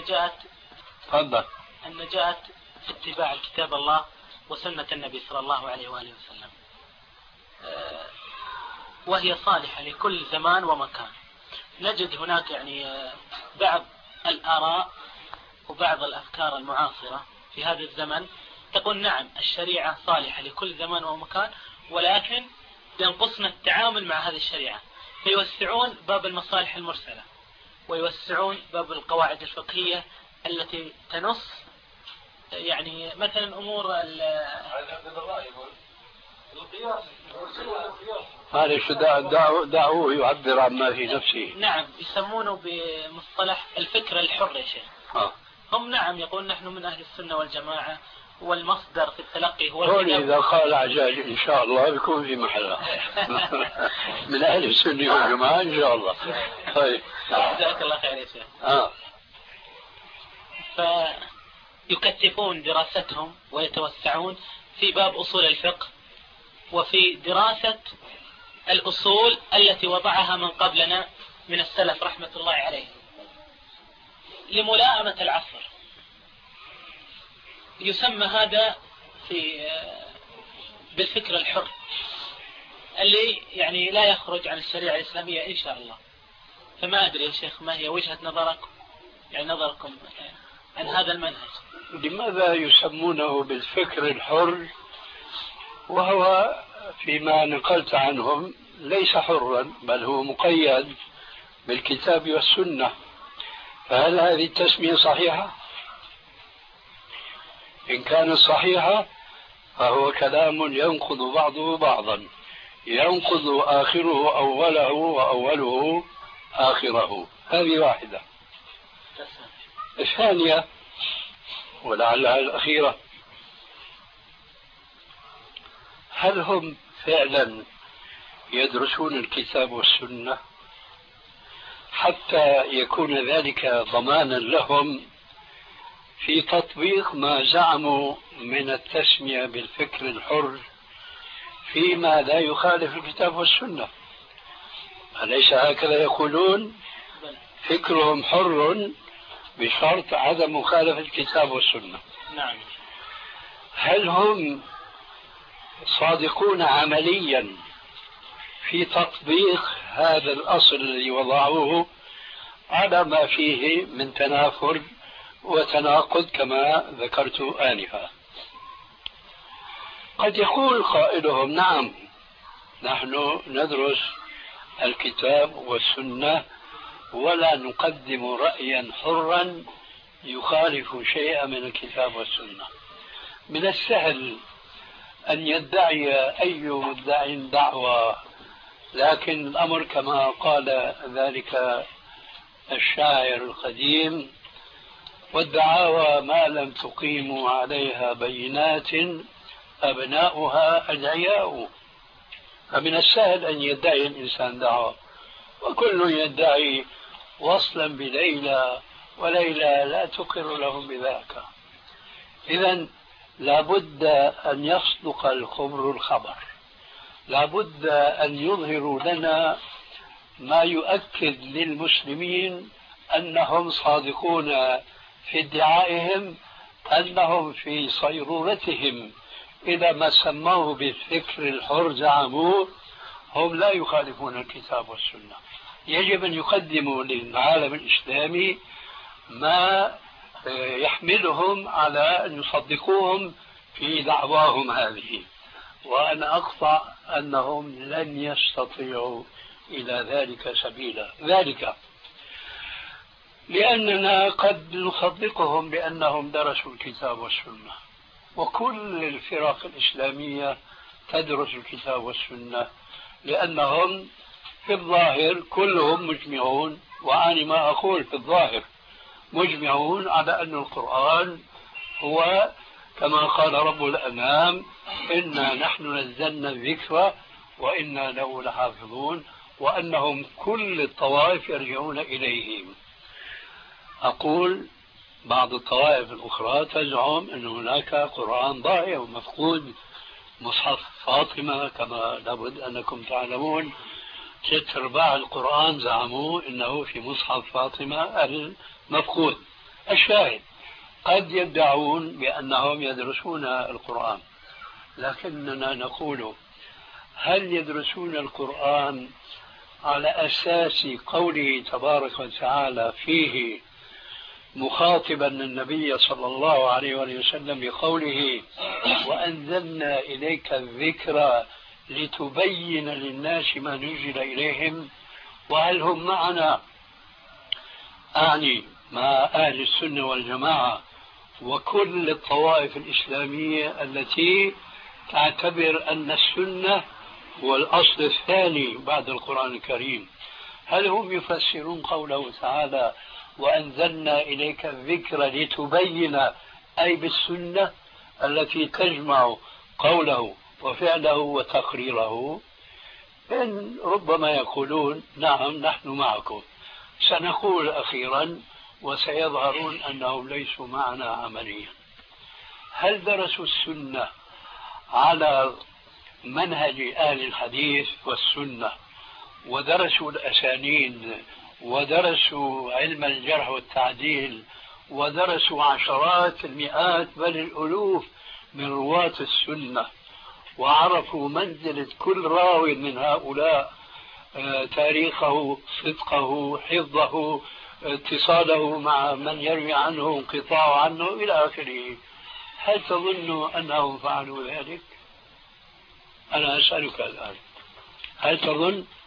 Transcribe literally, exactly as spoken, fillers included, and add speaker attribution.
Speaker 1: النجاة
Speaker 2: تفضل.
Speaker 1: النجاة في اتباع كتاب الله وسنة النبي صلى الله عليه وآله وسلم، وهي صالحة لكل زمان ومكان. نجد هناك يعني بعض الآراء وبعض الأفكار المعاصرة في هذا الزمن تقول نعم الشريعة صالحة لكل زمان ومكان، ولكن ينقصنا التعامل مع هذه الشريعة، فيوسعون باب المصالح المرسلة ويوسعون باب القواعد الفقهية التي تنص يعني مثلا أمور
Speaker 2: معلش دعوه يعبر عما في نفسه.
Speaker 1: نعم يسمونه بمصطلح الفكر الحر يا شيخ.
Speaker 2: آه.
Speaker 1: هم نعم يقول نحن من أهل السنة والجماعة والمصدر في التلقي هو
Speaker 2: هون إذا قال عجاج إن شاء الله بيكون في محله. من أهل السنة والجماعة إن شاء الله. طيب
Speaker 1: جزاك الله خير يا شيخ.
Speaker 2: آه.
Speaker 1: فيكثفون دراستهم ويتوسعون في باب أصول الفقه وفي دراسة الأصول التي وضعها من قبلنا من السلف رحمة الله عليه لملائمة العصر. يسمى هذا في بالفكر الحر اللي يعني لا يخرج عن الشريعة الإسلامية إن شاء الله. فما أدري يا شيخ ما هي وجهة نظركم يعني نظركم عن هذا المنهج؟
Speaker 2: لماذا يسمونه بالفكر الحر وهو فيما نقلت عنهم ليس حرا بل هو مقيد بالكتاب والسنة؟ فهل هذه التسمية صحيحة؟ إن كانت صحيحة فهو كلام ينقض بعضه بعضا، ينقض آخره أوله وأوله آخره. هذه واحدة. الثانية ولعلها الأخيرة، هل هم فعلا يدرسون الكتاب والسنة حتى يكون ذلك ضمانا لهم في تطبيق ما زعموا من التسمية بالفكر الحر فيما لا يخالف الكتاب والسنة؟ أليس هكذا يقولون؟ فكرهم حر بشرط عدم مخالفة الكتاب والسنة.
Speaker 1: نعم.
Speaker 2: هل هم صادقون عمليا في تطبيق هذا الأصل الذي وضعوه على ما فيه من تنافر وتناقض كما ذكرت آنفا؟ قد يقول قائلهم نعم نحن ندرس الكتاب والسنة ولا نقدم رأيا حرا يخالف شيئا من الكتاب والسنة. من السهل أن يدعي أي مدعي دعوة، لكن الأمر كما قال ذلك الشاعر القديم: والدعاوى ما لم تقيموا عليها بينات أبناؤها أدعياء. فمن السهل أن يدعي الإنسان دعوة، وكل يدعي وصلا بليلى وليلى لا تقر لهم بذاك. إذن لابد أن يصدق الخبر الخبر، لابد أن يظهروا لنا ما يؤكد للمسلمين أنهم صادقون في ادعائهم أنهم في صيرورتهم إذا ما سموه بالفكر الحر زعموه هم لا يخالفون الكتاب والسنة. يجب أن يقدموا للعالم الإسلامي ما يحملهم على أن يصدقوهم في دعواهم هذه، وأنا أقطع أنهم لن يستطيعوا إلى ذلك سبيلا. ذلك لأننا قد نصدقهم بأنهم درسوا الكتاب والسنة، وكل الفرق الإسلامية تدرس الكتاب والسنة، لأنهم في الظاهر كلهم مجمعون، وأنا ما أقول في الظاهر مجمعون على أن القرآن هو كما قال رب الأنام: إنا نحن نزلنا الذكر وإنا له لحافظون، وأنهم كل الطوائف يرجعون إليهم. أقول بعض الطوائف الأخرى تزعم أن هناك قرآن ضائع ومفقود، مصحف فاطمة كما لابد أنكم تعلمون، ست أرباع القرآن زعموا أنه في مصحف فاطمة المفقود، الشاهد قد يدعون بأنهم يدرسون القرآن، لكننا نقول هل يدرسون القرآن على أساس قوله تبارك وتعالى فيه مخاطبا النبي صلى الله عليه وسلم بقوله وأنزلنا إليك الذكر لتبين للناس ما نزل إليهم؟ وهل هم معنا أعني مع أهل السنة والجماعة وكل الطوائف الإسلامية التي تعتبر أن السنة هو الأصل الثاني بعد القرآن الكريم، هل هم يفسرون قوله تعالى وأنزلنا إليك الذكر لتبين أي بالسنة التي تجمع قوله وفعله وتقريره؟ إن ربما يقولون نعم نحن معكم. سنقول أخيرا وسيظهرون أنهم ليسوا معنا عمليا. هل درسوا السنة على منهج أهل الحديث والسنة ودرسوا الأسانيد ودرسوا علم الجرح والتعديل ودرسوا عشرات المئات بل الألوف من رواة السنة وعرفوا منزلة كل راو من هؤلاء، تاريخه، صدقه، حفظه، اتصاله مع من يروي عنه، انقطاع عنه إلى آخره؟ هل تظن أنهم فعلوا ذلك؟ أنا أسألك الآن، هل تظن